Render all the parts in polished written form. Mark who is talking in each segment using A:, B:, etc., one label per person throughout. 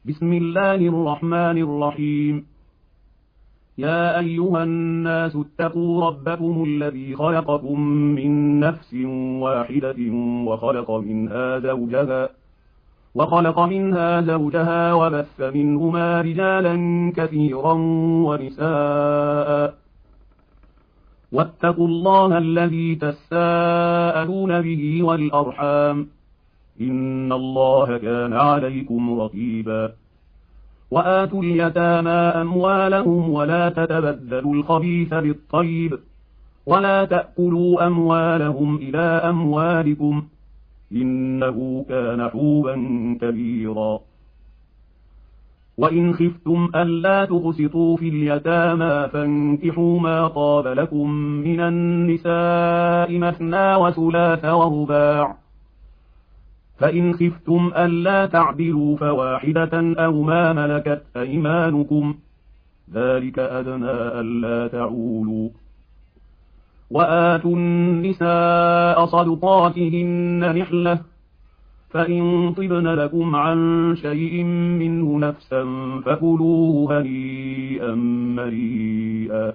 A: بسم الله الرحمن الرحيم. يا أيها الناس اتقوا ربكم الذي خلقكم من نفس واحدة وخلق منها زوجها وبث منهما رجالا كثيرا ونساء. واتقوا الله الذي تساءلون به والأرحام، إن الله كان عليكم رقيبا. وآتوا اليتامى أموالهم ولا تتبدلوا الخبيث بالطيب ولا تأكلوا أموالهم إلى أموالكم، إنه كان حوبا كبيرا. وإن خفتم ألا تقسطوا في اليتامى فانكحوا ما طاب لكم من النساء مثنى وثلاث ورباع، فإن خفتم ألا تعدلوا فواحدة أو ما ملكت أيمانكم، ذلك أدنى ألا تعولوا. وآتوا النساء صدقاتهن نحلة، فإن طبن لكم عن شيء منه نفسا فكلوه هنيئا مريئا.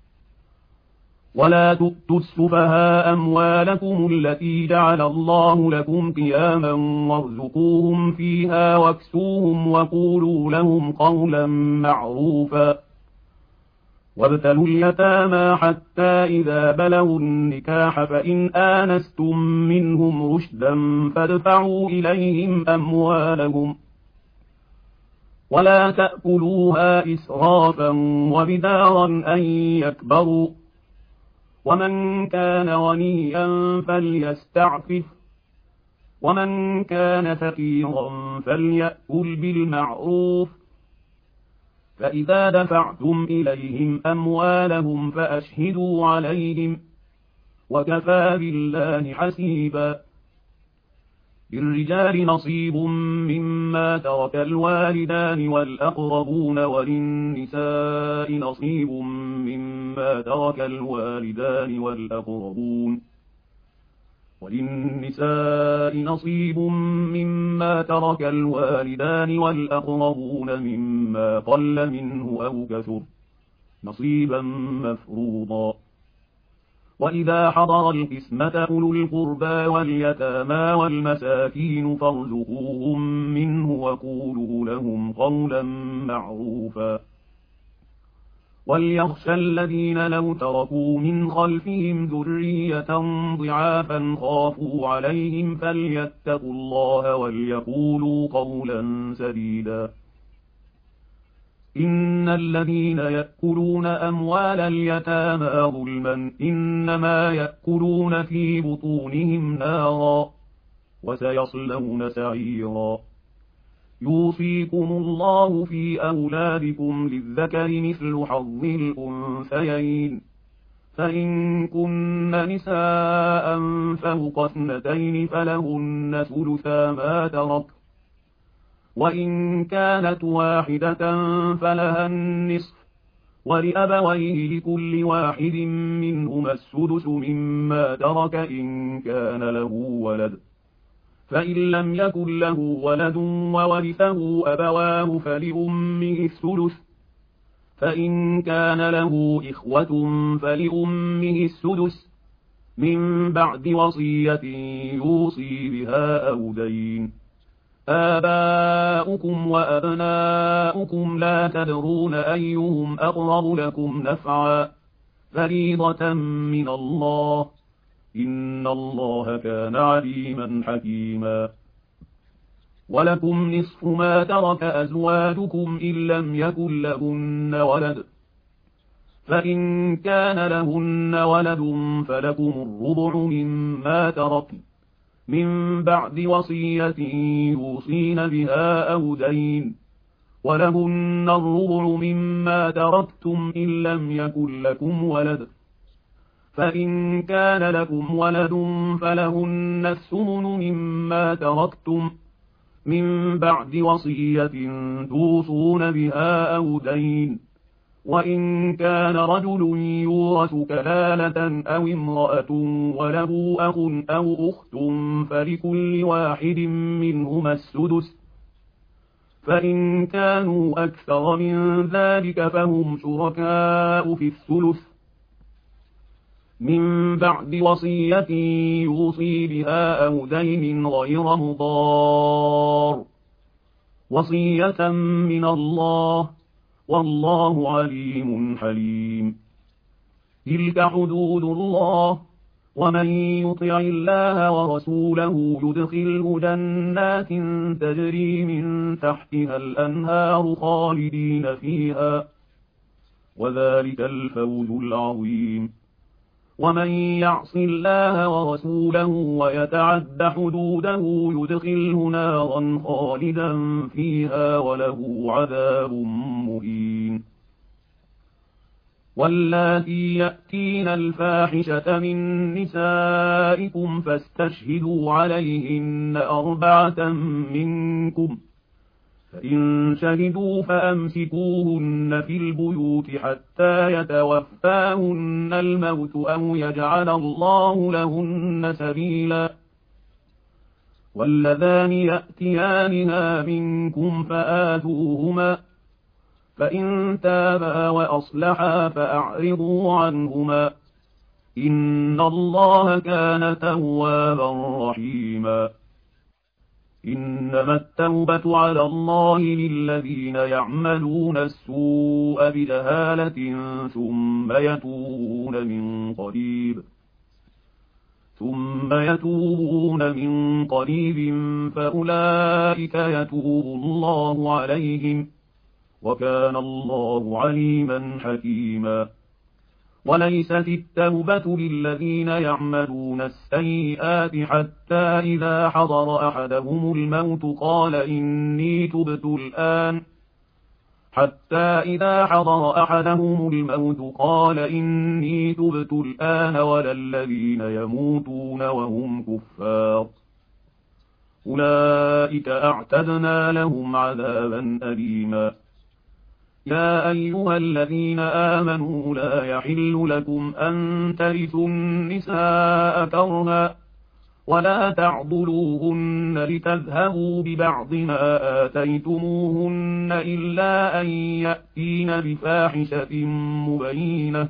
A: ولا تؤتوا السفهاء أموالكم التي جعل الله لكم قياما وارزقوهم فيها واكسوهم وقولوا لهم قولا معروفا. وابتلوا اليتامى حتى إذا بلغوا النكاح فإن آنستم منهم رشدا فادفعوا إليهم أموالهم، ولا تأكلوها إسرافا وبدارا أن يكبروا. ومن كان غنيا فليستعفف، ومن كان فقيرا فليأكل بالمعروف. فإذا دفعتم إليهم أموالهم فأشهدوا عليهم، وكفى بالله حسيبا. للرجال نصيب مما ترك الوالدان والأقربون، وللنساء نصيب مما ترك الوالدان والأقربون مما قل منه أو كثر نصيبا مفروضا. وإذا حضر القسمة أولو القربى واليتامى والمساكين فارزقوهم منه وقولوا لهم قولا معروفا. وليخشى الذين لو تركوا من خلفهم ذرية ضعافا خافوا عليهم فليتقوا الله وليقولوا قولا سديدا. إن الذين يأكلون أموال اليتامى ظلما إنما يأكلون في بطونهم نارا وسيصلون سعيرا. يوصيكم الله في أولادكم للذكر مثل حظ الأنثيين، فإن كن نساء فوق اثنتين فلهن ثلثا ما ترك، وإن كانت واحدة فلها النصف، ولأبويه لكل واحد منهما السدس مما ترك إن كان له ولد، فإن لم يكن له ولد وورثه أبواه فلأمه الثلث، فإن كان له إخوة فلأمه السدس من بعد وصية يوصي بها أو دين. آباؤكم وأبناؤكم لا تدرون أيهم أقرب لكم نفعا، فريضة من الله، إن الله كان عليما حكيما. ولكم نصف ما ترك أزواجكم إن لم يكن لهن ولد، فإن كان لهن ولد فلكم الربع مما تركن من بعد وصية يوصين بها أو دين، ولهن الربع مما تركتم إن لم يكن لكم ولد، فإن كان لكم ولد فلهن الثمن مما تركتم من بعد وصية توصون بها أو دين. وإن كان رجل يورث كلالة أو امرأة وله أخ أو أخت فلكل واحد منهما السدس، فإن كانوا أكثر من ذلك فهم شركاء في الثلث من بعد وصية يوصي بها أو دين غير مضار، وصية من الله، والله عليم حليم. تلك حدود الله، ومن يطع الله ورسوله يدخله جنات تجري من تحتها الأنهار خالدين فيها، وذلك الفوز العظيم. ومن يعص الله ورسوله ويتعد حدوده يدخله نارا خالدا فيها وله عذاب مهين. واللاتي يأتين الفاحشة من نسائكم فاستشهدوا عليهن 4 منكم، فإن شهدوا فأمسكوهن في البيوت حتى يتوفاهن الموت أو يجعل الله لهن سبيلا. واللذان يأتيانها منكم فآتوهما، فإن تابا وأصلحا فأعرضوا عنهما، إن الله كان توابا رحيما. إنما التوبة على الله للذين يعملون السوء بجهالة ثم يتوبون من قريب فأولئك يتوب الله عليهم، وكان الله عليما حكيما. وليست التوبة للذين يعملون السيئات حتى إذا حضر أحدهم الموت قال إني تبت الآن ولا الذين يموتون وهم كفار، أولئك أعتدنا لهم عذابا أليما. يا أيها الذين آمنوا لا يحل لكم أن ترثوا النساء كرها ولا تعضلوهن لتذهبوا ببعض ما آتيتموهن إلا أن يأتين بفاحشة مبينة،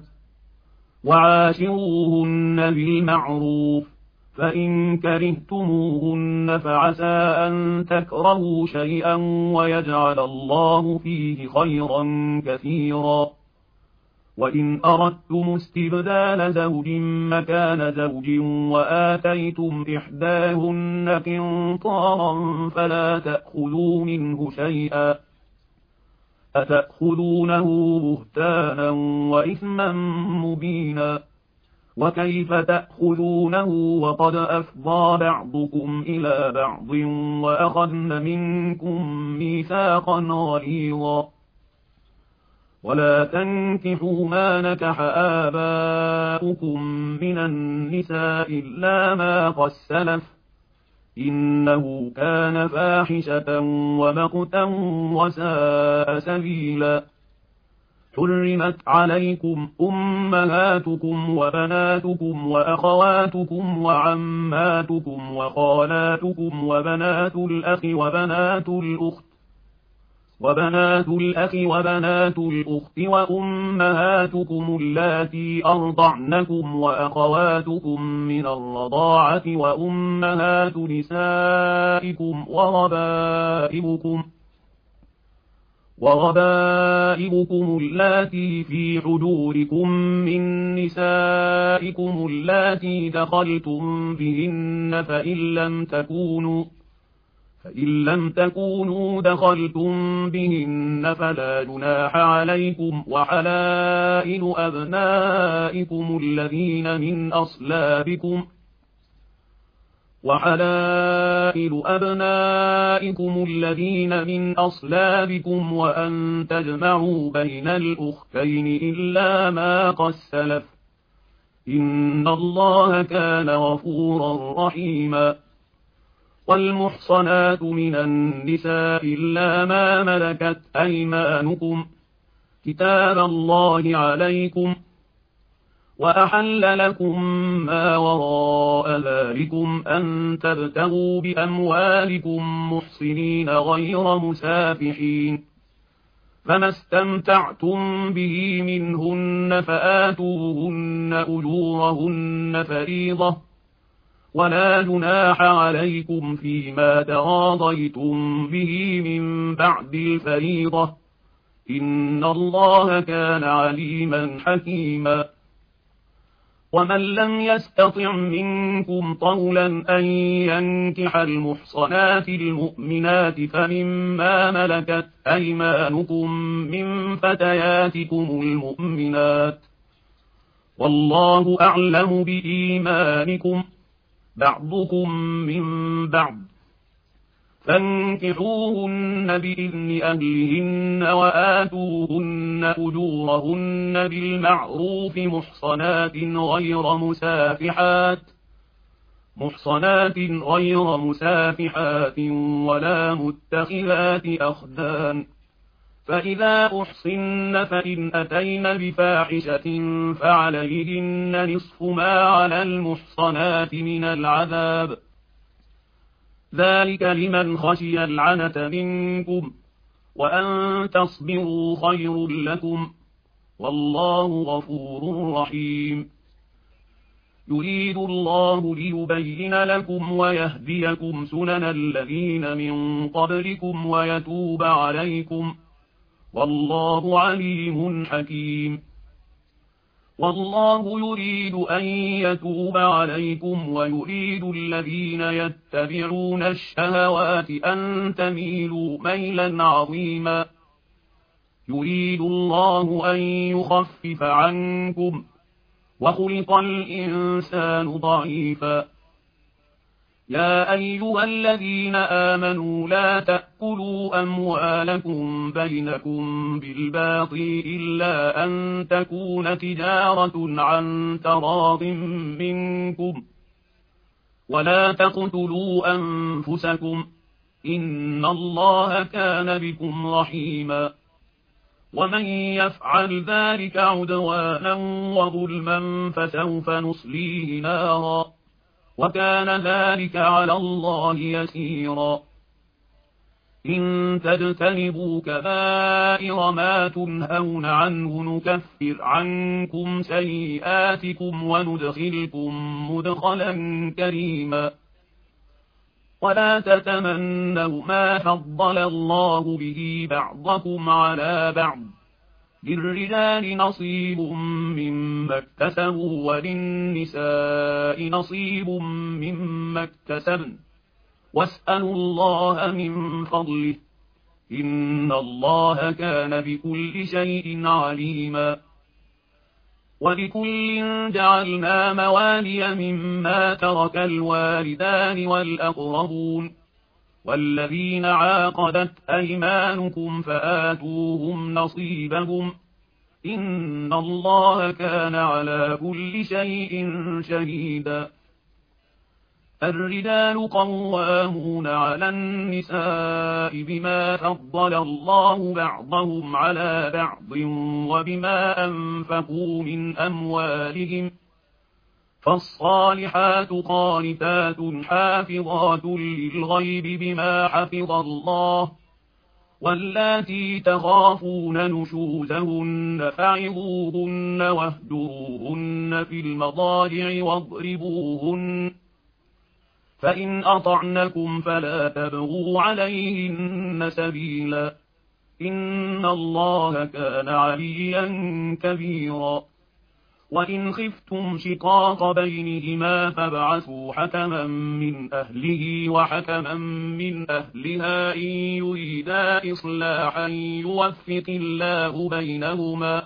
A: وعاشروهن بالمعروف، فإن كرهتموهن فعسى أن تكرهوا شيئا ويجعل الله فيه خيرا كثيرا. وإن أردتم استبدال زوج مكان زوج وآتيتم إحداهن قنطارا فلا تأخذوا منه شيئا، أتأخذونه بهتانا وإثما مبينا، وكيف تأخذونه وقد أفضى بعضكم إلى بعض وأخذن منكم ميثاقا غليظا. ولا تنكحوا ما نكح آباؤكم من النساء إلا ما قد سلف، إنه كان فاحشة ومقتا وساء سبيلا. حرمت عليكم أمهاتكم وبناتكم وأخواتكم وعماتكم وخالاتكم وبنات الأخ وبنات الأخت وأمهاتكم اللاتي أرضعنكم وأخواتكم من الرضاعة وأمهات نسائكم وربائبكم اللاتي في حجوركم من نسائكم اللاتي دخلتم بهن، فإن لم تكونوا دخلتم بهن فلا جناح عليكم، وحلائل أبنائكم الذين من أصلابكم وأن تجمعوا بين الأختين إلا ما قد سلف، إن الله كان غفورا رحيما. والمحصنات من النساء إلا ما ملكت أيمانكم، كتاب الله عليكم، وأحل لكم ما وراء ذلكم أن تبتغوا بأموالكم محصنين غير مسافحين، فما استمتعتم به منهن فآتوهن أجورهن فريضة، ولا جناح عليكم فيما تراضيتم به من بعد الفريضة، إن الله كان عليما حكيما. ومن لم يستطع منكم طولا أن ينكح المحصنات المؤمنات فمما ملكت أيمانكم من فتياتكم المؤمنات، والله أعلم بإيمانكم، بعضكم من بعض، فانكحوهن بإذن أهلهن وآتوهن أجورهن بالمعروف محصنات غير مسافحات ولا متخذات أخدان، فإذا أحصن فإن أتين بفاحشة فعليهن نصف ما على المحصنات من العذاب، ذلك لمن خشي العنة منكم، وأن تصبروا خير لكم، والله غفور رحيم. يريد الله ليبين لكم ويهديكم سنن الذين من قبلكم ويتوب عليكم، والله عليم حكيم. والله يريد أن يتوب عليكم ويريد الذين يتبعون الشهوات أن تميلوا ميلا عظيما، يريد الله أن يخفف عنكم، وخلق الإنسان ضعيفا. يا أيها الذين آمنوا لا تأكلوا أموالكم بينكم بالباطل إلا أن تكون تجارة عن تراض منكم، ولا تقتلوا أنفسكم، إن الله كان بكم رحيما. ومن يفعل ذلك عدوانا وظلما فسوف نصليه نارا، وكان ذلك على الله يسيرا. إن تجتنبوا كبائر ما تنهون عنه نكفر عنكم سيئاتكم وندخلكم مدخلا كريما. ولا تتمنوا ما فضل الله به بعضكم على بعض، للرجال نصيب مما اكتسبوا وللنساء نصيب مما اكتسبن، واسألوا الله من فضله، إن الله كان بكل شيء عليما. ولكل جعلنا موالي مما ترك الوالدان والأقربون، والذين عاقدت أيمانكم فآتوهم نصيبهم، إن الله كان على كل شيء شهيدا. الرجال قوامون على النساء بما فضل الله بعضهم على بعض وبما أنفقوا من أموالهم، فالصالحات قانتات حافظات للغيب بما حفظ الله، واللاتي تخافون نشوزهن فعظوهن واهجروهن في المضاجع واضربوهن، فإن أطعنكم فلا تبغوا عليهن سبيلا، إن الله كان عليا كبيرا. وإن خفتم شقاق بينهما فابعثوا حكما من أهله وحكما من أهلها إن يريدا إصلاحا يوفق الله بينهما،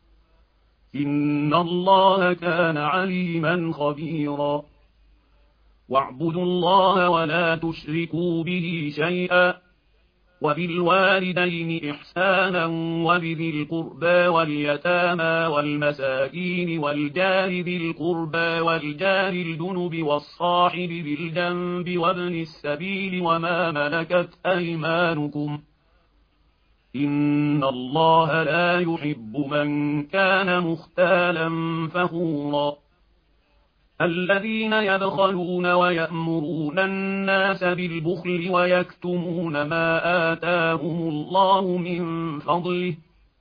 A: إن الله كان عليما خبيرا. واعبدوا الله ولا تشركوا به شيئا، وبالوالدين إحسانا وبذي القربى واليتامى والمساكين والجار ذي القربى والجار الجنب والصاحب بالجنب وابن السبيل وما ملكت أيمانكم، إن الله لا يحب من كان مختالا فخورا الذين يبخلون ويأمرون الناس بالبخل ويكتمون ما آتاهم الله من فضله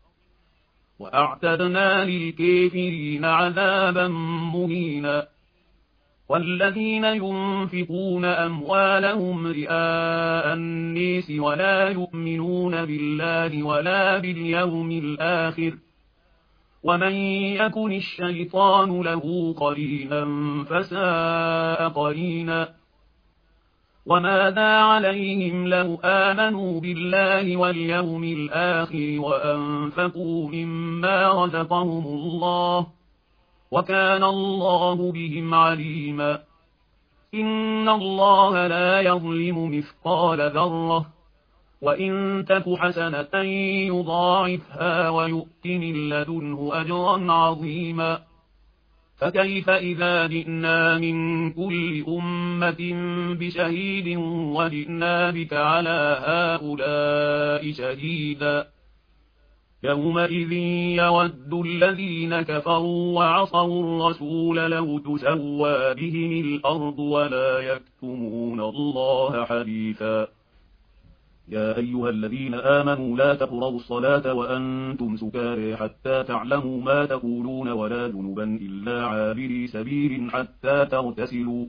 A: وأعتدنا للكافرين عذابا مهينا والذين ينفقون أموالهم رئاء الناس ولا يؤمنون بالله ولا باليوم الآخر ومن يكن الشيطان له قرينا فساء قرينا وماذا عليهم لو آمنوا بالله واليوم الآخر وأنفقوا مما رزقهم الله وكان الله بهم عليما إن الله لا يظلم مثقال ذرة وإن تك حسنة يضاعفها ويؤت من لدنه أجرا عظيما فكيف إذا جئنا من كل أمة بشهيد وجئنا بك على هؤلاء شهيدا يومئذ يود الذين كفروا وعصوا الرسول لو تسوى بهم الأرض ولا يكتمون الله حديثا يا أيها الذين آمنوا لا تقربوا الصلاة وأنتم سكارى حتى تعلموا ما تقولون ولا جنبا إلا عابري سبيل حتى تغتسلوا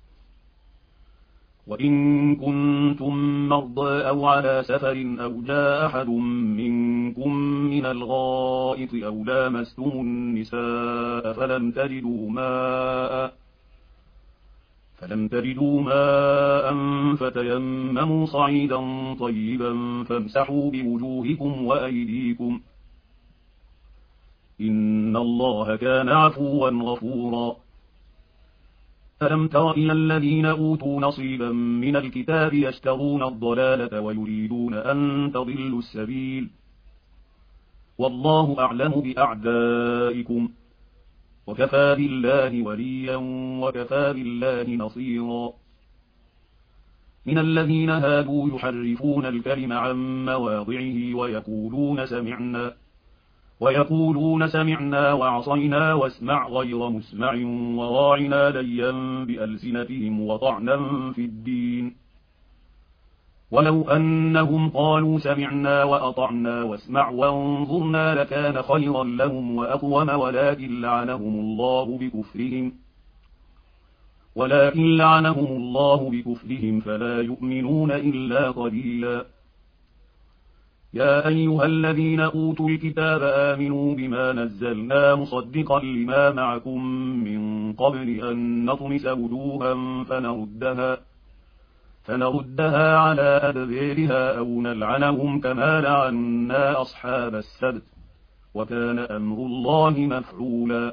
A: وإن كنتم مرضى أو على سفر أو جاء أحد منكم من الغائط أو لامستم النساء فلم تجدوا ماء فتيمموا صعيدا طيبا فامسحوا بوجوهكم وأيديكم إن الله كان عفوا غفورا ألم تر إلى الذين أوتوا نصيبا من الكتاب يشترون الضلالة ويريدون أن تضلوا السبيل والله أعلم بأعدائكم وكفى بالله وليا وكفى بالله نصيرا من الذين هادوا يحرفون الكلم عن مواضعه ويقولون سمعنا وعصينا واسمع غير مسمع وراعنا ليا بألسنتهم وطعنا في الدين ولو أنهم قالوا سمعنا وأطعنا واسمع وانظرنا لكان خيرا لهم وأقوم ولكن لعنهم الله بكفرهم فلا يؤمنون إلا قليلا يا أيها الذين أوتوا الكتاب آمنوا بما نزلنا مصدقا لما معكم من قبل أن نطمس وجوها فنردها على أدبارها أو نلعنهم كما لعنا أصحاب السبت وكان أمر الله مفعولا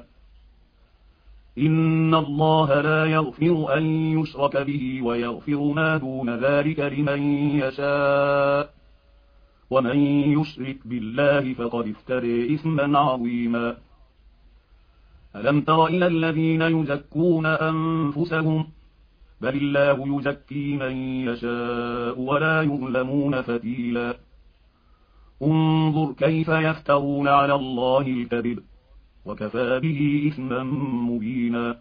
A: إن الله لا يغفر أن يشرك به ويغفر ما دون ذلك لمن يشاء ومن يشرك بالله فقد افترى إثما عظيما ألم تر إلى الذين يزكون أنفسهم بل الله يزكي من يشاء ولا يظلمون فتيلا انظر كيف يفترون على الله الكذب وكفى به إثما مبينا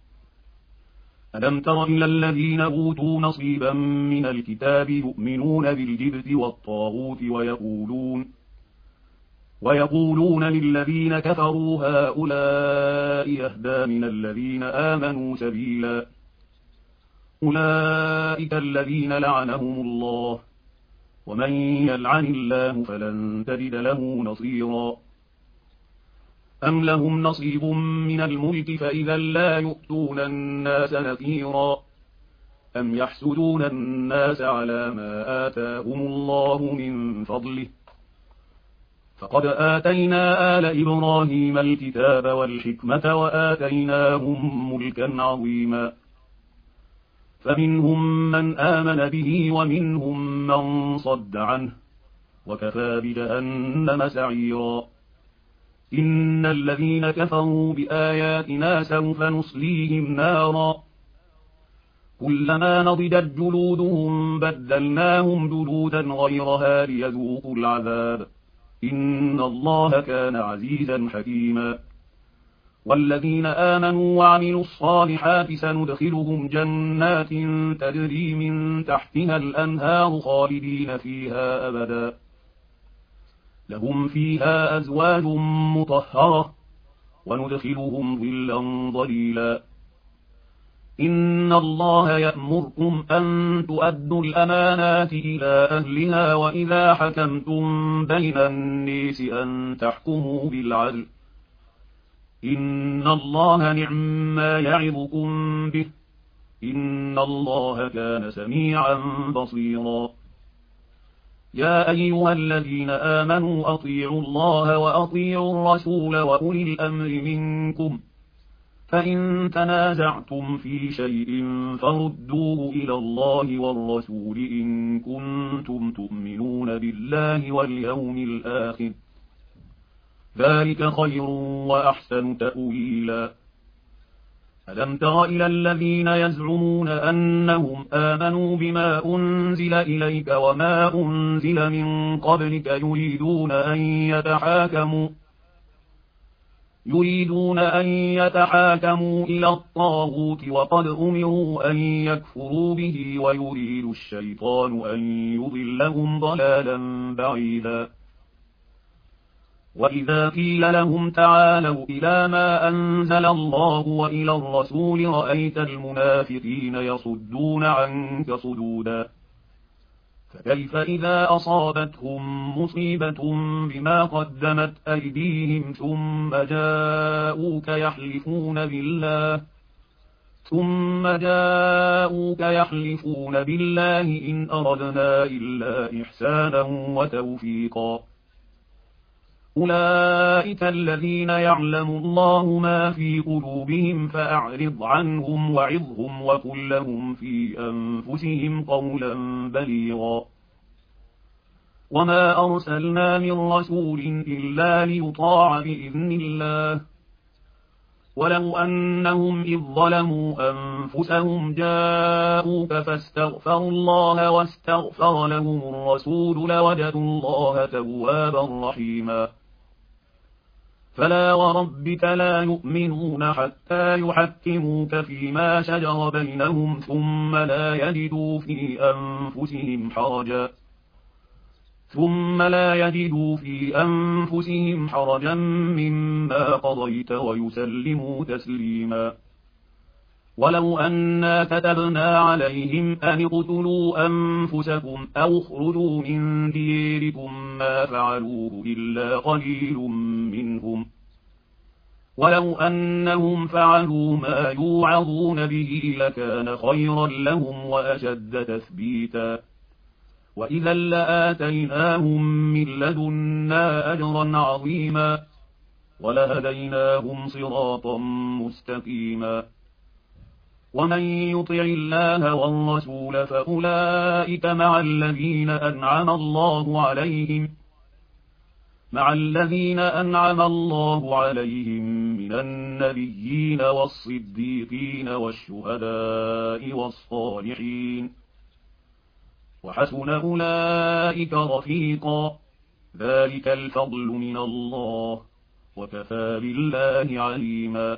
A: ألم تر إلى الذين أوتوا نصيبا من الكتاب يؤمنون بالجبت والطاغوت ويقولون للذين كفروا هؤلاء أهدى من الذين آمنوا سبيلا أولئك الذين لعنهم الله ومن يلعن الله فلن تجد له نصيرا أم لهم نصيب من الملك فإذا لا يؤتون الناس نكيرا أم يحسدون الناس على ما آتاهم الله من فضله فقد آتينا آل إبراهيم الكتاب والحكمة وآتيناهم ملكا عظيما فمنهم من آمن به ومنهم من صد عنه وكفى بجهنم سعيرا إن الذين كفروا بآياتنا سوف نصليهم نارا كلما نضجت جلودهم بدلناهم جلودا غيرها ليذوقوا العذاب إن الله كان عزيزا حكيما والذين آمنوا وعملوا الصالحات سندخلهم جنات تجري من تحتها الأنهار خالدين فيها أبدا لهم فيها أزواج مطهرة وندخلهم ظلا ظليلا إن الله يأمركم أن تؤدوا الأمانات إلى أهلها وإذا حكمتم بين الناس أن تحكموا بالعدل إن الله نعم ما يعظكم به إن الله كان سميعا بصيرا يا أيها الذين آمنوا أطيعوا الله وأطيعوا الرسول وأولي الأمر منكم فإن تنازعتم في شيء فردوه إلى الله والرسول إن كنتم تؤمنون بالله واليوم الآخر ذلك خير وأحسن تأويلا ألم تر إلى الذين يزعمون أنهم آمنوا بما أنزل إليك وما أنزل من قبلك يريدون أن يتحاكموا إلى الطاغوت وقد أمروا أن يكفروا به ويريد الشيطان أن يضلهم ضلالا بعيدا وإذا قيل لهم تعالوا إلى ما أنزل الله وإلى الرسول رأيت المنافقين يصدون عنك صدودا فكيف إذا أصابتهم مصيبة بما قدمت أيديهم ثم جاءوك يحلفون بالله إن أردنا إلا إحسانا وتوفيقا أولئك الذين يعلم الله ما في قلوبهم فأعرض عنهم وعظهم وقل لهم في أنفسهم قولا بليغا وما أرسلنا من رسول إلا ليطاع بإذن الله ولو أنهم إذ ظلموا أنفسهم جاءوك فاستغفروا الله واستغفر لهم الرسول لوجدوا الله توابا رحيما فلا وربك لا يؤمنون حتى يحكموك فيما شجر بينهم ثم لا يجدوا في أنفسهم حرجا مما قضيت ويسلموا تسليما ولو أنا كتبنا عليهم أن اقتلوا أنفسكم أو اخرجوا من ديركم ما فعلوه إلا قليل منهم ولو أنهم فعلوا ما يوعظون به لكان خيرا لهم وأشد تثبيتا وإذا لآتيناهم من لدنا أجرا عظيما ولهديناهم صراطا مستقيما ومن يطع الله والرسول فأولئك مع الذين أنعم الله عليهم من النبيين والصديقين والشهداء والصالحين وحسن أولئك رفيقا ذلك الفضل من الله وكفى بالله عليما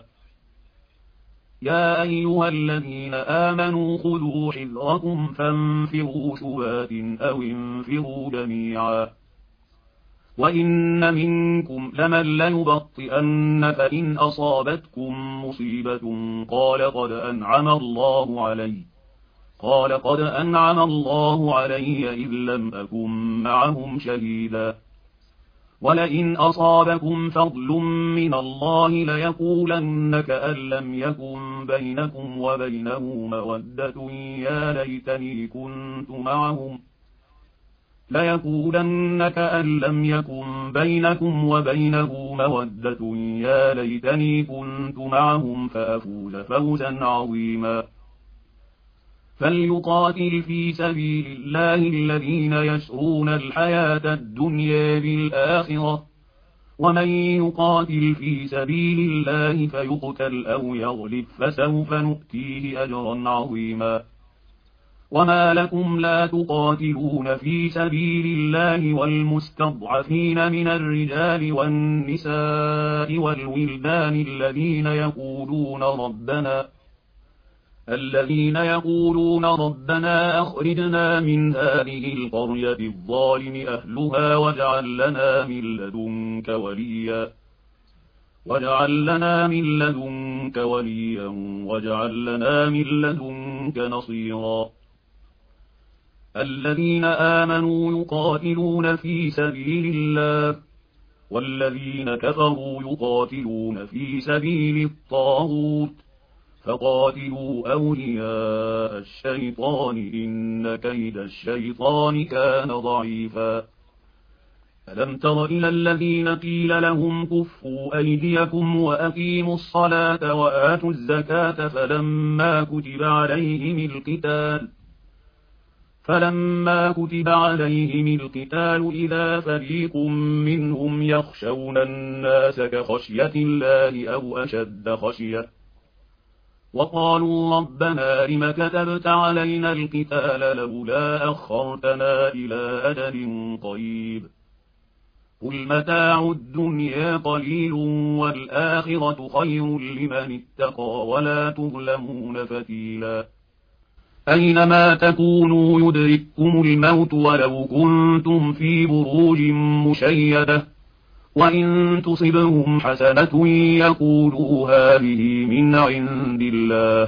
A: يا أيها الذين آمنوا خذوا حذركم فانفروا ثبات أو انفروا جميعا وإن منكم لمن ليبطئن فإن أصابتكم مصيبة قال قد أنعم الله علي إذ لم أكن معهم شهيدا ولئن أصابكم فضل من الله ليقولن كأن لم يكن بينكم وبينه مودة يا ليتني كنت معهم فأفوز فوزا عظيما فليقاتل في سبيل الله الذين يشرون الحياة الدنيا بالآخرة ومن يقاتل في سبيل الله فيقتل أو يغلب فسوف نؤتيه أجرا عظيما وما لكم لا تقاتلون في سبيل الله والمستضعفين من الرجال والنساء والولدان الذين يقولون ربنا أخرجنا من هذه القرية الظالم أهلها واجعل لنا من لدنك وليا واجعل لنا من لدنك نصيرا. الذين آمنوا يقاتلون في سبيل الله والذين كفروا يقاتلون في سبيل الطاغوت فقاتلوا أولياء الشيطان إن كيد الشيطان كان ضعيفا. ألم تر إلى الذين قيل لهم كفوا أيديكم وأقيموا الصلاة وآتوا الزكاة فلما كتب عليهم القتال إذا فريق منهم يخشون الناس كخشية الله أو أشد خشية وقالوا ربنا لم كتبت علينا القتال لولا أخرتنا إلى أجل قريب قل متاع الدنيا قليل والآخرة خير لمن اتقى ولا تظلمون فتيلا. أينما تكونوا يدرككم الموت ولو كنتم في بروج مشيدة وإن تصبهم حسنة يقولوا هذه من عند الله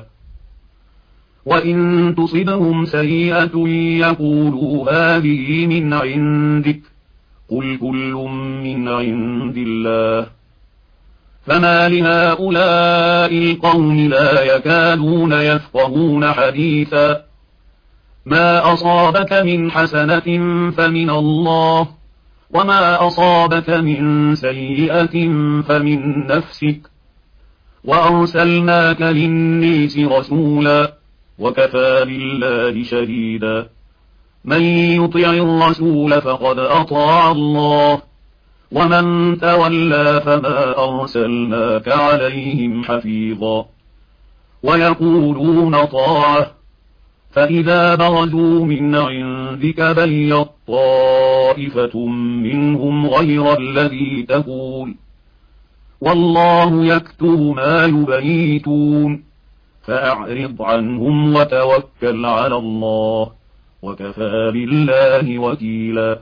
A: وإن تصبهم سيئة يقولوا هذه من عندك قل كل من عند الله فما لهؤلاء القوم لا يكادون يفقهون حديثا. ما أصابك من حسنة فمن الله وما أصابك من سيئة فمن نفسك وأرسلناك للناس رسولا وكفى بالله شهيدا. من يطع الرسول فقد أطاع الله ومن تولى فما أرسلناك عليهم حفيظا. ويقولون طاعة فإذا برزوا من عندك بيت طائفة منهم غير الذي تقول والله يكتب ما يبيتون فأعرض عنهم وتوكل على الله وكفى بالله وكيلا.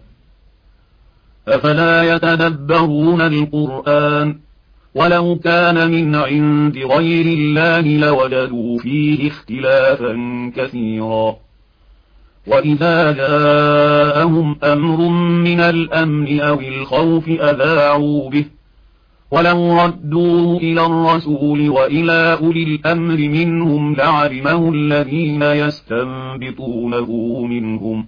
A: أفلا يتدبرون القرآن ولو كان من عند غير الله لوجدوا فيه اختلافا كثيرا. وإذا جاءهم أمر من الأمن أو الخوف أذاعوا به ولو ردوه إلى الرسول وإلى أولي الأمر منهم لعلمه الذين يستنبطونه منهم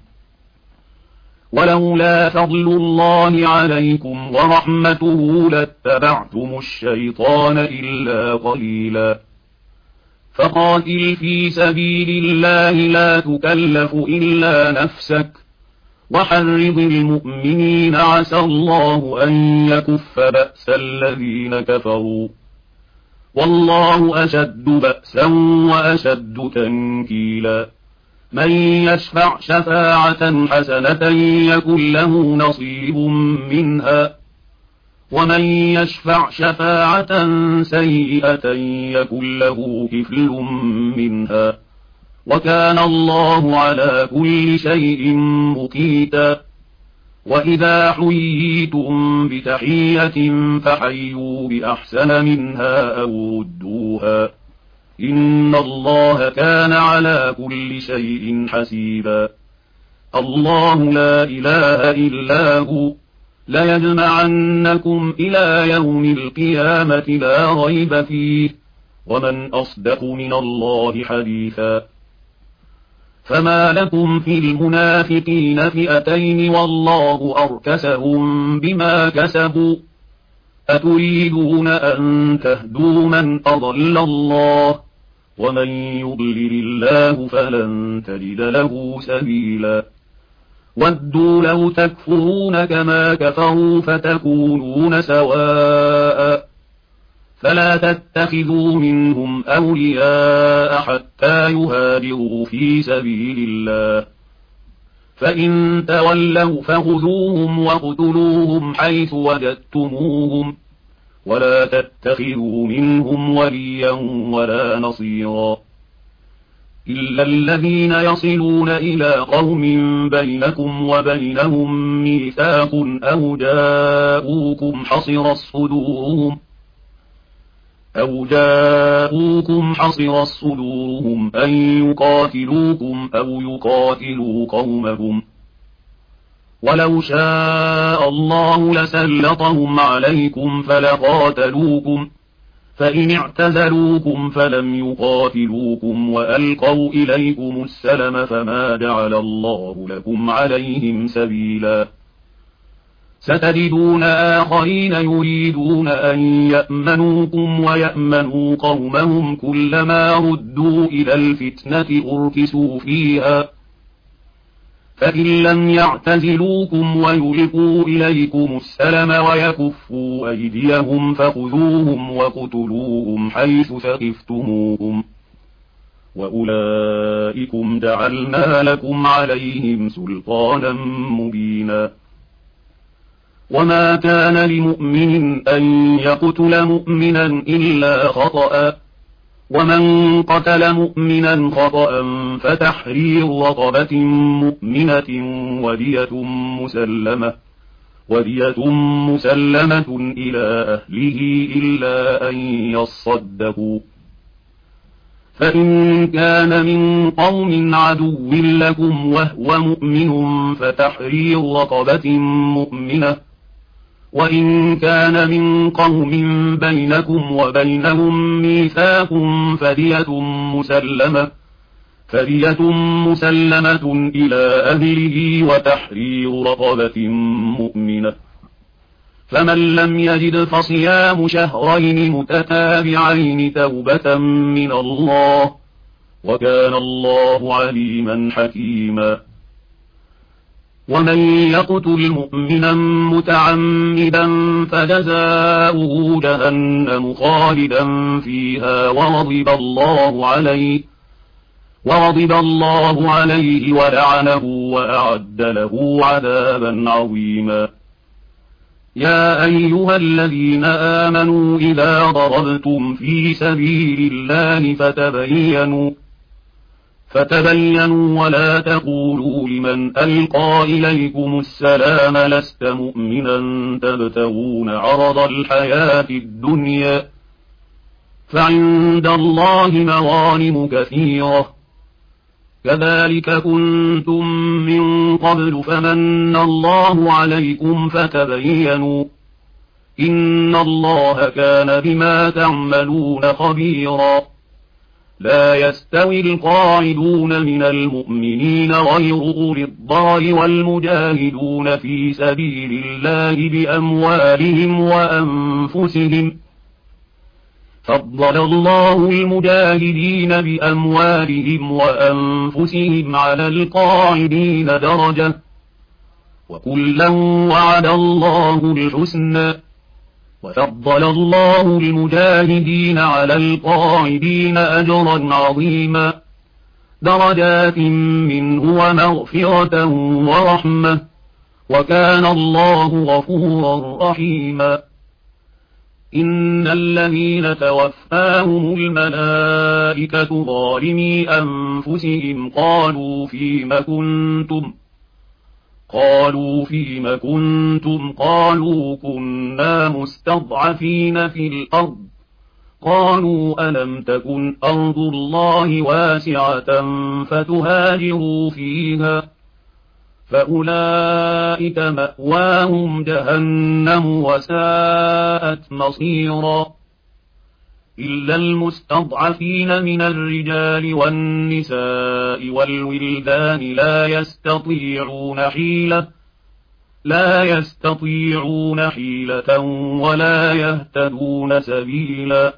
A: ولولا فضل الله عليكم ورحمته لاتبعتم الشيطان إلا قليلا. فقاتل في سبيل الله لا تكلف إلا نفسك وحرض المؤمنين عسى الله أن يكف بأس الذين كفروا والله أشد بأسا وأشد تنكيلا. من يشفع شفاعة حسنة يكن له نصيب منها ومن يشفع شفاعة سيئة يكن له كفل منها وكان الله على كل شيء مقيتا. وإذا حييتم بتحية فحيوا بأحسن منها أو ردوها إن الله كان على كل شيء حسيبا. الله لا إله إلا هو ليجمعنكم إلى يوم القيامة لا ريب فيه ومن أصدق من الله حديثا. فما لكم في المنافقين فئتين والله أركسهم بما كسبوا أتريدون أن تهدوا من أضل الله ومن يضلل الله فلن تجد له سبيلا. ودوا لو تكفرون كما كفروا فتكونون سواء فلا تتخذوا منهم أولياء حتى يهاجروا في سبيل الله، فإن تولوا فخذوهم واقتلوهم حيث وجدتموهم، ولا تتخذوا منهم وليا ولا نصيرا، إلا الذين يصلون إلى قوم بينكم وبينهم ميثاق أو جاءوكم حصرت صدورهم أن يقاتلوكم أو يقاتلوا قومهم، ولو شاء الله لسلطهم عليكم فلقاتلوكم، فإن اعتزلوكم فلم يقاتلوكم وألقوا إليكم السلم فما جعل الله لكم عليهم سبيلا. ستجدون آخرين يريدون أن يأمنوكم ويأمنوا قومهم، كلما ردوا إلى الفتنة أركسوا فيها، فإن لم يعتزلوكم ويلقوا إليكم السلم ويكفوا أيديهم فخذوهم واقتلوهم حيث ثقفتموهم، وأولئكم جعلنا لكم عليهم سلطانا مبينا. وما كان لمؤمن أن يقتل مؤمنا إلا خطأ، ومن قتل مؤمنا خطأ فتحرير رقبة مؤمنة ودية مسلمة إلى أهله إلا أن يصدقوا، فإن كان من قوم عدو لكم وهو مؤمن فتحرير رقبة مؤمنة، وإن كان من قوم بينكم وبينهم ميثاق فدية مسلمة إلى أهله وتحرير رقبة مؤمنة، فمن لم يجد فصيام شهرين متتابعين توبة من الله، وكان الله عليما حكيما. ومن يقتل مؤمنا متعمدا فجزاؤه جهنم خالدا فيها وغضب الله عليه ولعنه وأعد له عذابا عظيما. يا أيها الذين آمنوا إذا ضربتم في سبيل الله فتبينوا ولا تقولوا لمن ألقى إليكم السلام لست مؤمنا تبتغون عرض الحياة الدنيا، فعند الله مغانم كثيرة، كذلك كنتم من قبل فمن الله عليكم فتبينوا، إن الله كان بما تعملون خبيرا. لا يستوي القاعدون من المؤمنين غير أولي الضرر والمجاهدون في سبيل الله بأموالهم وأنفسهم، فضل الله المجاهدين بأموالهم وأنفسهم على القاعدين درجة، وكلا وعد الله الحسنى، وفضل الله المجاهدين على القاعدين أجرا عظيما، درجات منه ومغفرة ورحمة، وكان الله غفورا رحيما. إن الذين توفاهم الملائكة ظالمي أنفسهم قالوا فيم كنتم قالوا كنا مستضعفين في الأرض، قالوا ألم تكن أرض الله واسعة فتهاجروا فيها، فأولئك مأواهم جهنم وساءت مصيرا، إلا المستضعفين من الرجال والنساء والولدان لا يستطيعون حيلة ولا يهتدون سبيلا،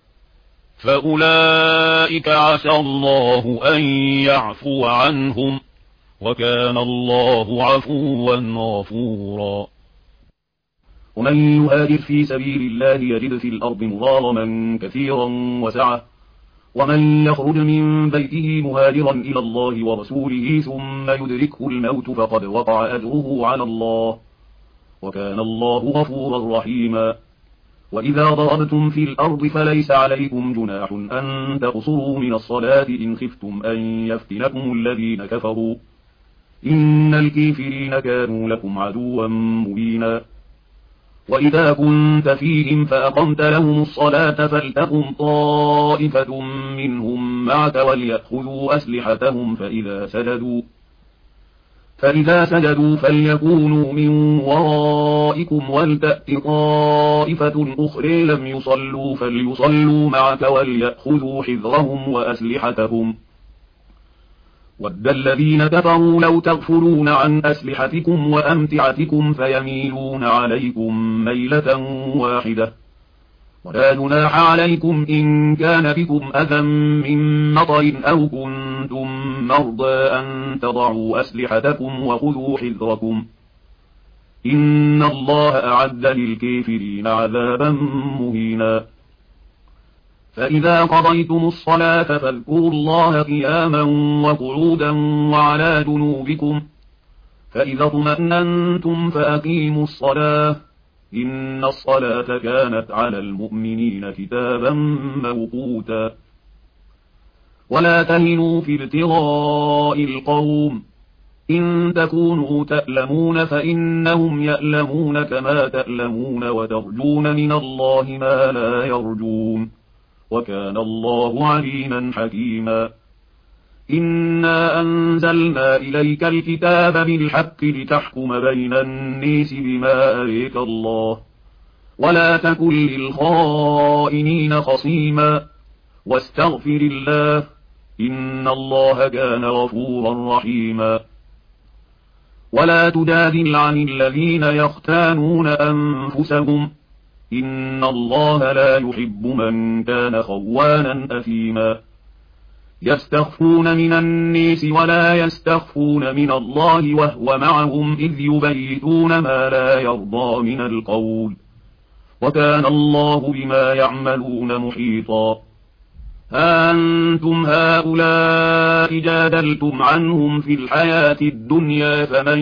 A: فأولئك عسى الله أن يعفو عنهم، وكان الله عفوا غفورا. ومن يهاجر في سبيل الله يجد في الأرض مغارما كثيرا وسعة، ومن يخرج من بيته مهاجرا إلى الله ورسوله ثم يدركه الموت فقد وقع أجره على الله، وكان الله غفورا رحيما. وإذا ضربتم في الأرض فليس عليكم جناح أن تقصروا من الصلاة إن خفتم أن يفتنكم الذين كفروا، إن الكافرين كانوا لكم عدوا مبينا. وإذا كنت فيهم فأقمت لهم الصلاة فلتقم طائفة منهم معك وليأخذوا أسلحتهم فإذا سجدوا فليكونوا من ورائكم ولتأت طائفة أخرى لم يصلوا فليصلوا معك وليأخذوا حذرهم وأسلحتهم. ود الذين كفروا لو تغفلون عن أسلحتكم وأمتعتكم فيميلون عليكم ميلة واحدة. ولا جناح عليكم إن كان بكم أذى من مطر أو كنتم مرضى أن تضعوا أسلحتكم وخذوا حذركم، إن الله أعد للكافرين عذابا مهينا. فإذا قضيتم الصلاة فاذكروا الله قياما وقعودا وعلى جنوبكم، فإذا اطمأننتم فأقيموا الصلاة، إن الصلاة كانت على المؤمنين كتابا موقوتا. ولا تهنوا في ابتغاء القوم، إن تكونوا تألمون فإنهم يألمون كما تألمون وترجون من الله ما لا يرجون، وكان الله عليما حكيما. إنا أنزلنا إليك الكتاب بالحق لتحكم بين الناس بما أريك الله، ولا تكن للخائنين خصيما، واستغفر الله، إن الله كان غفورا رحيما. ولا تجادل عن الذين يختانون أنفسهم، إن الله لا يحب من كان خوانا أثيما. يستخفون من الناس ولا يستخفون من الله وهو معهم إذ يبيتون ما لا يرضى من القول، وكان الله بما يعملون محيطا. ها أنتم هؤلاء جادلتم عنهم في الحياة الدنيا فمن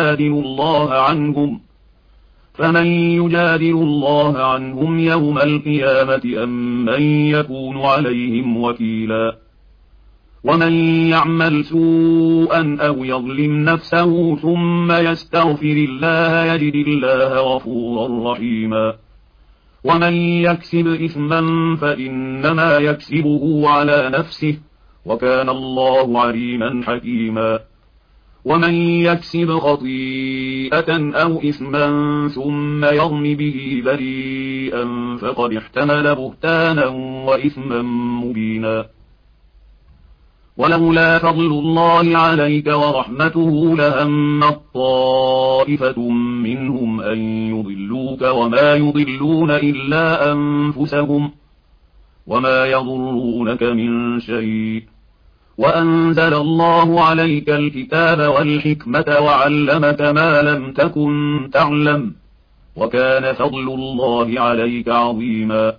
A: يجادل الله عنهم يوم القيامة أم من يكون عليهم وكيلا. ومن يعمل سوءا أو يظلم نفسه ثم يستغفر الله يجد الله غفورا رحيما. ومن يكسب إثما فإنما يكسبه على نفسه، وكان الله عليما حكيما. ومن يكسب خطيئة أو إثما ثم يرم به بريئا فقد احتمل بهتانا وإثما مبينا. ولولا فضل الله عليك ورحمته لهمت طائفة منهم أن يضلوك وما يضلون إلا أنفسهم وما يضرونك من شيء، وأنزل الله عليك الكتاب والحكمة وعلمك ما لم تكن تعلم، وكان فضل الله عليك عظيما.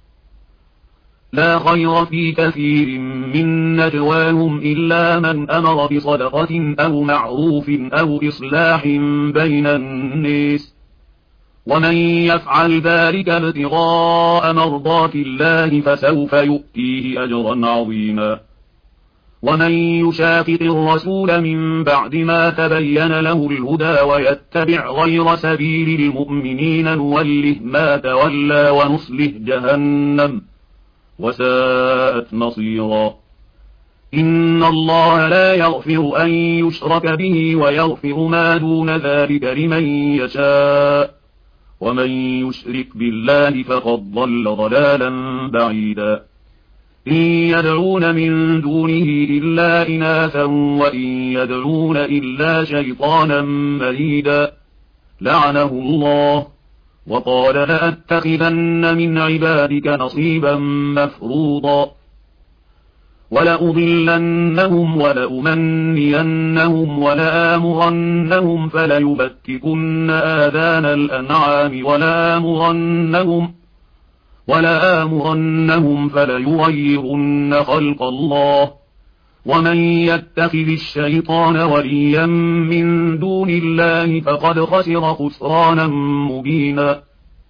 A: لا خير في كثير من نجواهم إلا من أمر بصدقة أو معروف أو إصلاح بين الناس، ومن يفعل ذلك ابتغاء مرضات الله فسوف يؤتيه أجرا عظيما. ومن يشاقق الرسول من بعد ما تبين له الهدى ويتبع غير سبيل المؤمنين نوله ما تولى ونصله جهنم وساءت مصيرا. إن الله لا يغفر أن يشرك به ويغفر ما دون ذلك لمن يشاء، ومن يشرك بالله فقد ضل ضلالا بعيدا. إن يدعون من دونه إلا إناثا وإن يدعون إلا شيطانا مريدا لعنه الله، وقال لأتخذن من عبادك نصيبا مفروضا. ولأضلنهم ولأمنينهم ولآمرنهم فليبتكن آذان الأنعام ولآمرنهم فليغيرن خلق الله ومن يتخذ الشيطان وليا من دون الله فقد خسر خسرانا مبينا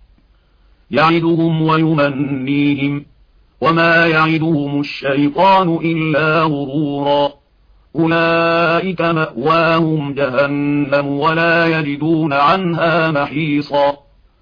A: يعدهم ويمنيهم وما يعدهم الشيطان إلا غرورا أولئك مأواهم جهنم ولا يجدون عنها محيصا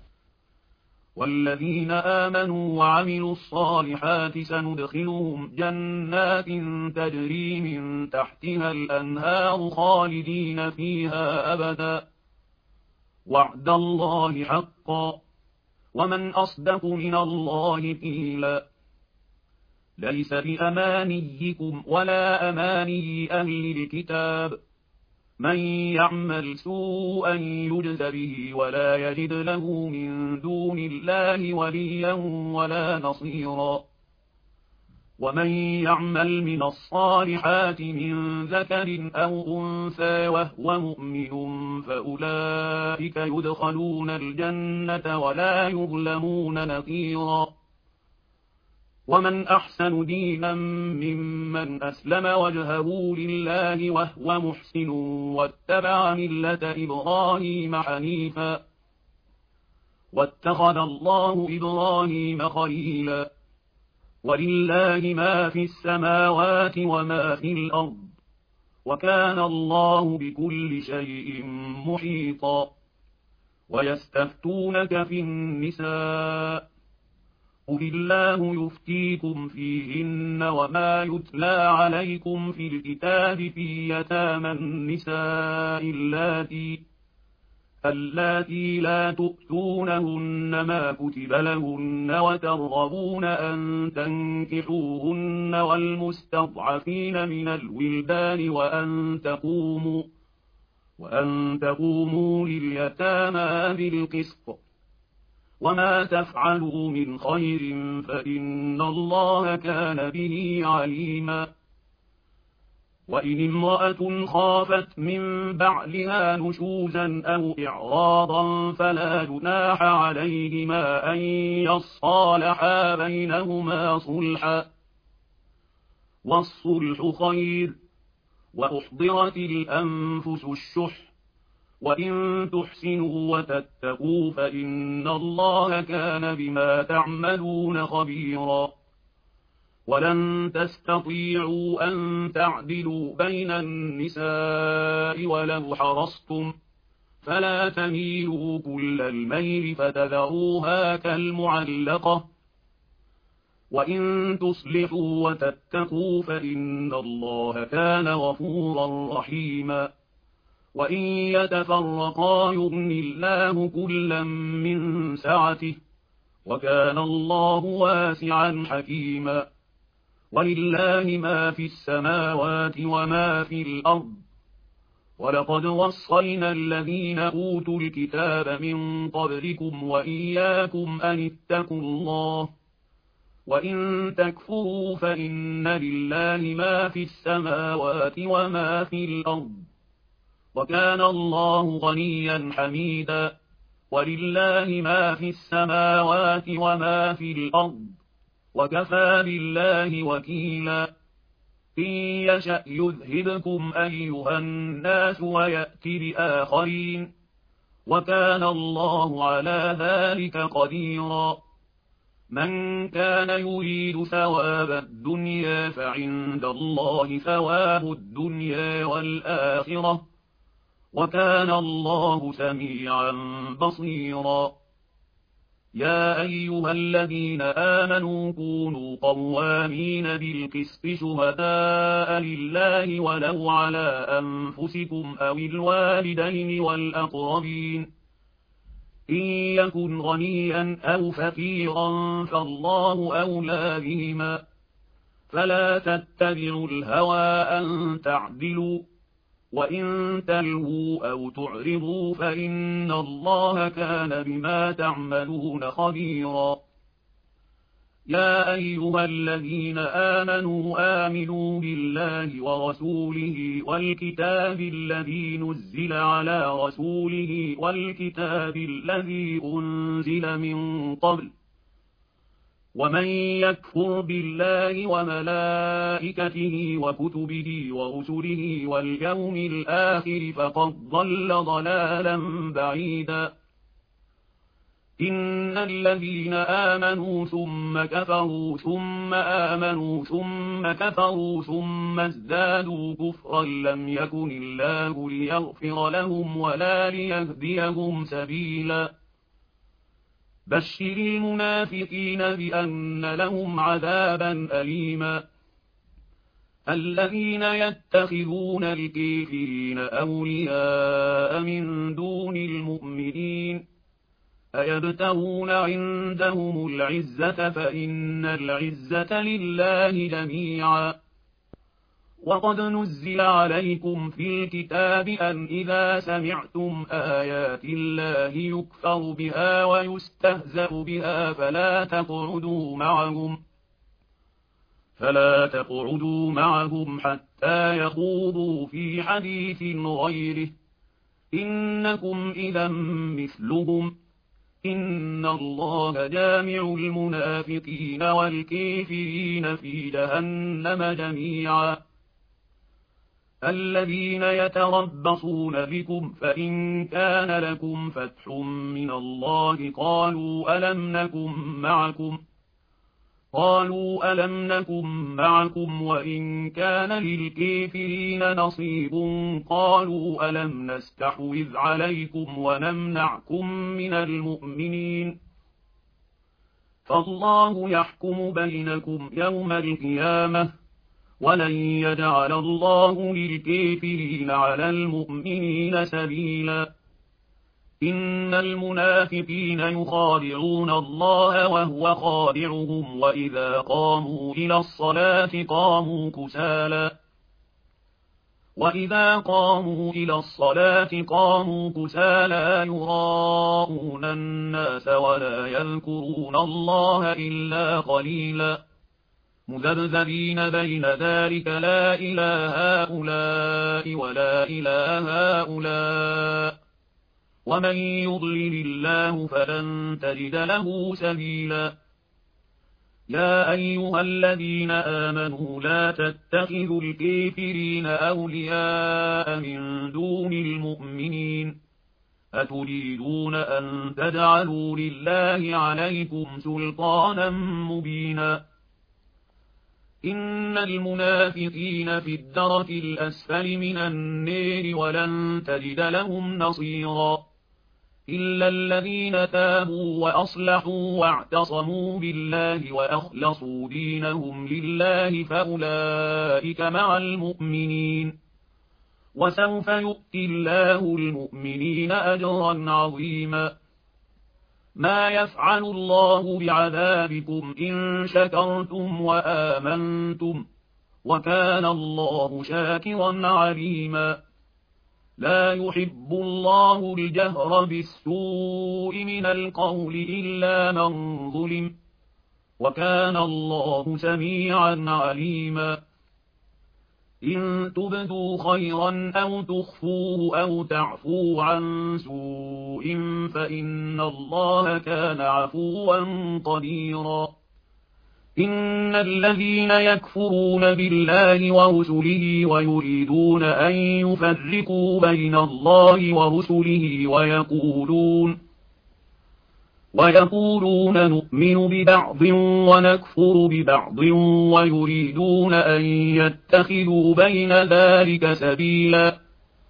A: والذين آمنوا وعملوا الصالحات سندخلهم جنات تجري من تحتها الأنهار خالدين فيها أبدا وعد الله حقا ومن أصدق من الله قيلا ليس بأمانيكم ولا أماني أهل الكتاب من يعمل سوءا يجز به ولا يجد له من دون الله وليا ولا نصيرا ومن يعمل من الصالحات من ذكر أو أنثى وهو مؤمن فأولئك يدخلون الجنة ولا يظلمون نقيرا ومن أحسن دينا ممن أسلم وجهه لله وهو محسن واتبع ملة إبراهيم حنيفا واتخذ الله إبراهيم خليلا ولله ما في السماوات وما في الأرض وكان الله بكل شيء محيطا ويستفتونك في النساء قل الله يفتيكم فيهن وما يتلى عليكم في الكتاب في يتامى النساء اللاتي لا تؤتونهن ما كتب لهن وترغبون أن تنكحوهن والمستضعفين من الولدان وأن تقوموا لليتامى بالقسط وما تفعلوا من خير فإن الله كان به عليما وإن امرأة خافت من بعلها نشوزا أو إعراضا فلا جناح عليهما أن يصالحا بينهما صلحا والصلح خير وأحضرت الأنفس الشح وإن تحسنوا وتتقوا فإن الله كان بما تعملون خبيرا ولن تستطيعوا أن تعدلوا بين النساء ولو حرصتم فلا تميلوا كل الميل فتذروها كالمعلقة وإن تصلحوا وتتقوا فإن الله كان غفورا رحيما وإن يتفرقا يغن الله كلا من سعته وكان الله واسعا حكيما ولله ما في السماوات وما في الأرض ولقد وصينا الذين أوتوا الكتاب من قبلكم وإياكم أن اتقوا الله وإن تكفروا فإن لله ما في السماوات وما في الأرض وكان الله غنيا حميدا ولله ما في السماوات وما في الأرض وكفى بالله وكيلا إن يشأ يذهبكم أيها الناس ويأتي بآخرين وكان الله على ذلك قديرا من كان يريد ثواب الدنيا فعند الله ثواب الدنيا والآخرة وكان الله سميعا بصيرا يا أيها الذين آمنوا كونوا قوامين بالقسط شهداء لله ولو على أنفسكم أو الوالدين والأقربين إن يكن غنيا أو فقيرا فالله أولى بهما فلا تتبعوا الهوى أن تعدلوا وإن تلووا أو تعرضوا فإن الله كان بما تعملون خبيرا يا أيها الذين آمنوا آمنوا بالله ورسوله والكتاب الذي نزل على رسوله والكتاب الذي أنزل من قبل ومن يكفر بالله وملائكته وكتبه ورسله واليوم الآخر فقد ضل ضلالا بعيدا إن الذين آمنوا ثم كفروا ثم آمنوا ثم كفروا ثم ازدادوا كفرا لم يكن الله ليغفر لهم ولا ليهديهم سبيلا بشر المنافقين بأن لهم عذابا أليما الذين يتخذون الكافرين أولياء من دون المؤمنين أيبتغون عندهم العزة فإن العزة لله جميعا وقد نزل عليكم في الكتاب أن إذا سمعتم آيات الله يكفر بها ويستهزأ بها فلا تقعدوا معهم حتى يخوضوا في حديث غيره إنكم إذا مثلهم إن الله جامع المنافقين والكافرين في جهنم جميعا الذين يتربصون بكم فإن كان لكم فتح من الله قالوا ألم نكن معكم وإن كان للكافرين نصيب قالوا ألم نستحوذ عليكم ونمنعكم من المؤمنين فالله يحكم بينكم يوم القيامة ولن يجعل الله للكافرين على المؤمنين سبيلا إن المنافقين يخادعون الله وهو خادعهم وإذا قاموا إلى الصلاة قاموا كسالى يراءون الناس ولا يذكرون الله إلا قليلا مذبذبين بين ذلك لا إله هؤلاء ولا إله هؤلاء ومن يضلل الله فلن تجد له سبيلا يا أيها الذين آمنوا لا تتخذوا الكافرين أولياء من دون المؤمنين أتريدون أن تجعلوا لله عليكم سلطانا مبينا إن المنافقين في الدرك الأسفل من النار ولن تجد لهم نصيرا إلا الذين تابوا وأصلحوا واعتصموا بالله وأخلصوا دينهم لله فأولئك مع المؤمنين وسوف يؤتي الله المؤمنين أجرا عظيما ما يفعل الله بعذابكم إن شكرتم وآمنتم وكان الله شاكرا عليما لا يحب الله الجهر بالسوء من القول إلا من ظلم وكان الله سميعا عليما إن تبدوا خيرا أو تخفوه أو تعفوا عن سوء فإن الله كان عفوا قديرا إن الذين يكفرون بالله ورسله ويريدون أن يفرقوا بين الله ورسله ويقولون نؤمن ببعض ونكفر ببعض ويريدون أن يتخذوا بين ذلك سبيلا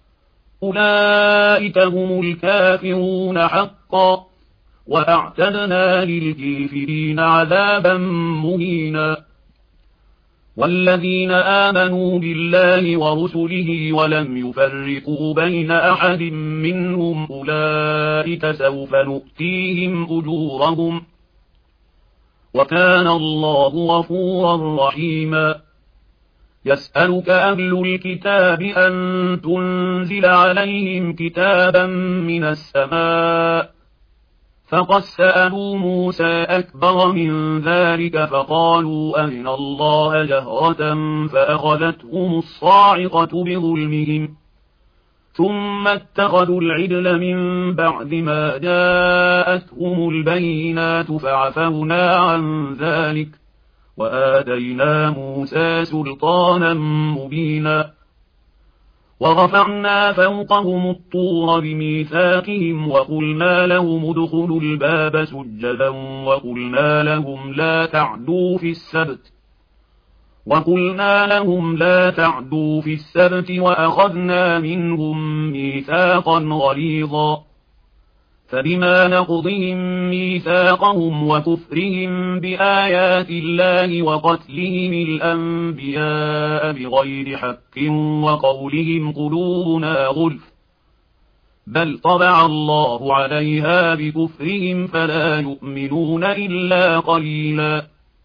A: أولئك هم الكافرون حقا وأعتدنا للكافرين عذابا مهينا والذين آمنوا بالله ورسله ولم يفرقوا بين أحد منهم أولئك سوف نؤتيهم أجورهم وكان الله غفورا رحيما يسألك أهل الكتاب أن تنزل عليهم كتابا من السماء فقد سألوا موسى أكبر من ذلك فقالوا أرنا الله جهرة فأخذتهم الصاعقة بظلمهم ثم اتخذوا العجل من بعد ما جاءتهم البينات فعفونا عن ذلك وآتينا موسى سلطانا مبينا ورفعنا فوقهم الطور بميثاقهم وقلنا لهم ادخلوا الباب سجدا وقلنا لهم لا تعدوا في السبت وأخذنا منهم ميثاقا غليظا فبما نقضهم ميثاقهم وكفرهم بآيات الله وقتلهم الأنبياء بغير حق وقولهم قلوبنا غلف بل طبع الله عليها بكفرهم فلا يؤمنون إلا قليلا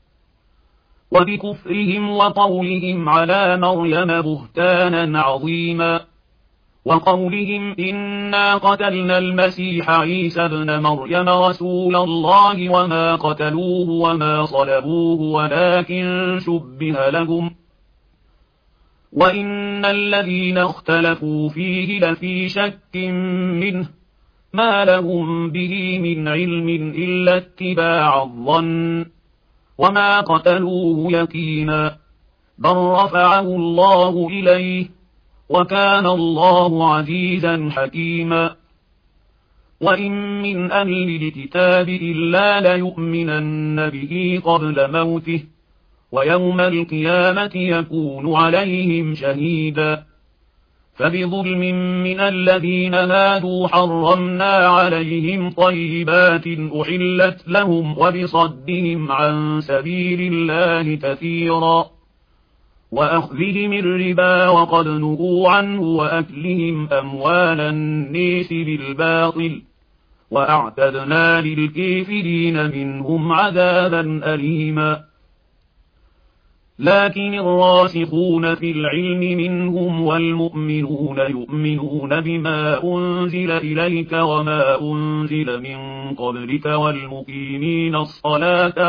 A: وبكفرهم وقولهم على مريم بهتانا عظيما وقولهم إنا قتلنا المسيح عيسى ابن مريم رسول الله وما قتلوه وما صلبوه ولكن شبه لهم وإن الذين اختلفوا فيه لفي شك منه ما لهم به من علم إلا اتباع الظن وما قتلوه يقينا بل رفعه الله إليه وكان الله عزيزا حكيما وإن من أهل الكتاب إلا ليؤمنن به قبل موته ويوم القيامة يكون عليهم شهيدا فبظلم من الذين هادوا حرمنا عليهم طيبات أحلت لهم وبصدهم عن سبيل الله كثيرا وأخذهم الربا وقد نهوا عنه وأكلهم أموال الناس بالباطل وأعتدنا للكافرين منهم عذابا أليما لكن الراسخون في العلم منهم والمؤمنون يؤمنون بما أنزل إليك وما أنزل من قبلك والمقيمين الصلاة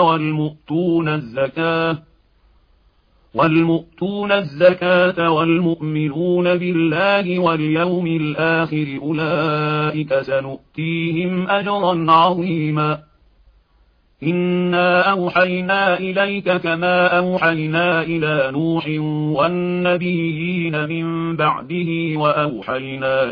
A: والمؤتون الزكاة والمؤمنون بالله واليوم الآخر أولئك سنؤتيهم أجرا عظيما إنا أوحينا إليك كما أوحينا إلى نوح والنبيين من بعده وأوحينا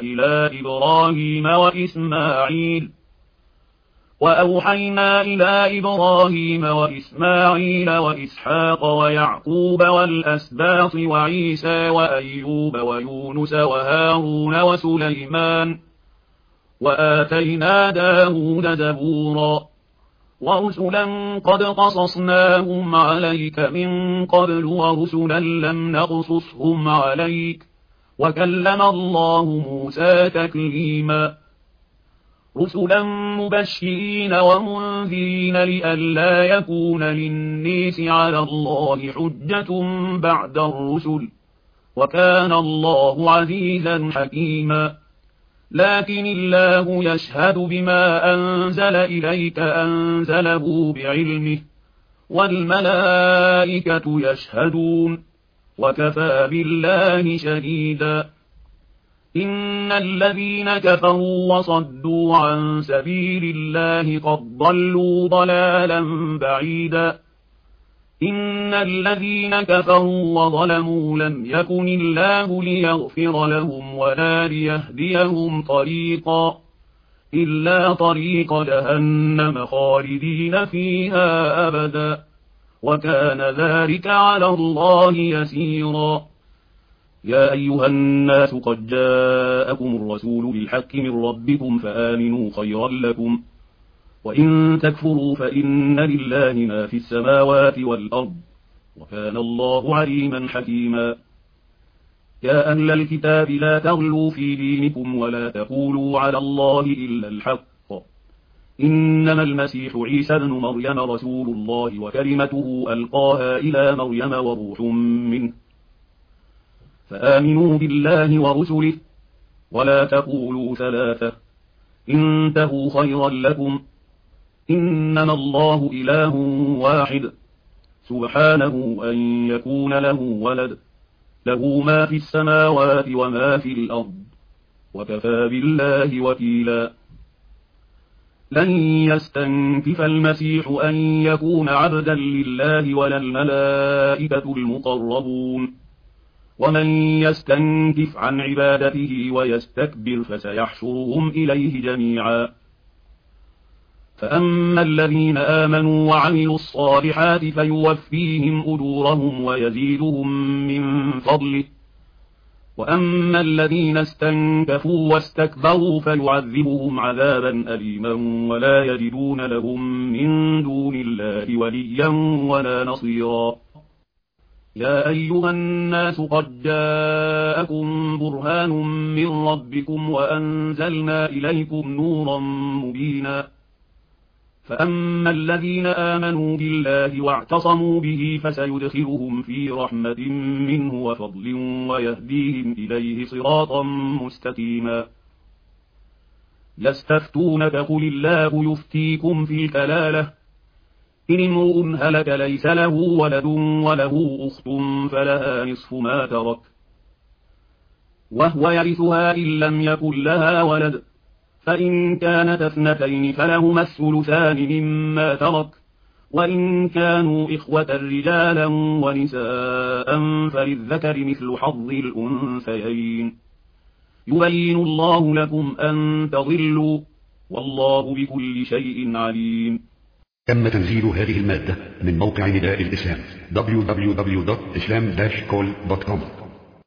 A: إلى إبراهيم وإسماعيل وإسحاق ويعقوب والأسباط وعيسى وأيوب ويونس وهارون وسليمان وآتينا داود زبورا ورسلا قد قصصناهم عليك من قبل ورسلا لم نقصصهم عليك وكلم الله موسى تكليما رسلا مبشرين ومنذرين لئلا يكون للناس على الله حجة بعد الرسل وكان الله عزيزا حكيما لكن الله يشهد بما أنزل إليك أنزله بعلمه والملائكة يشهدون وكفى بالله شهيدا إن الذين كفروا وصدوا عن سبيل الله قد ضلوا ضلالا بعيدا إن الذين كفروا وظلموا لم يكن الله ليغفر لهم ولا ليهديهم طريقا إلا طريق جهنم خالدين فيها أبدا وكان ذلك على الله يسيرا يا أيها الناس قد جاءكم الرسول بالحق من ربكم فآمنوا خيرا لكم وإن تكفروا فإن لله ما في السماوات والأرض وكان الله عليما حكيما يا أهل الكتاب لا تغلوا في دينكم ولا تقولوا على الله إلا الحق إنما المسيح عيسى ابن مريم رسول الله وكلمته ألقاها إلى مريم وروح منه فآمنوا بالله ورسله ولا تقولوا ثلاثة انتهوا خيرا لكم إنما الله إله واحد سبحانه أن يكون له ولد له ما في السماوات وما في الأرض وكفى بالله وكيلا لن يستنكف المسيح أن يكون عبدا لله ولا الملائكة المقربون ومن يستنكف عن عبادته ويستكبر فسيحشرهم إليه جميعا فأما الذين آمنوا وعملوا الصالحات فيوفيهم أجورهم ويزيدهم من فضله وأما الذين استنكفوا واستكبروا فيعذبهم عذابا أليما ولا يجدون لهم من دون الله وليا ولا نصيرا يا أيها الناس قد جاءكم برهان من ربكم وأنزلنا إليكم نورا مبينا فأما الذين آمنوا بالله واعتصموا به فسيدخلهم في رحمة منه وفضل ويهديهم إليه صراطا مستقيما يستفتونك قل الله يفتيكم في الكلالة إن امرؤ هلك ليس له ولد وله أخت فلها نصف ما ترك وهو يرثها إن لم يكن لها ولد فإن كانت اثنتين فلهما الثلثان مما ترك وإن كانوا إخوة رجالا ونساء فللذكر مثل حظ الأنثيين يبين الله لكم أن تضلوا والله بكل شيء عليم.
B: تم تنزيل هذه المادة من موقع نداء الإسلام www.islam-call.com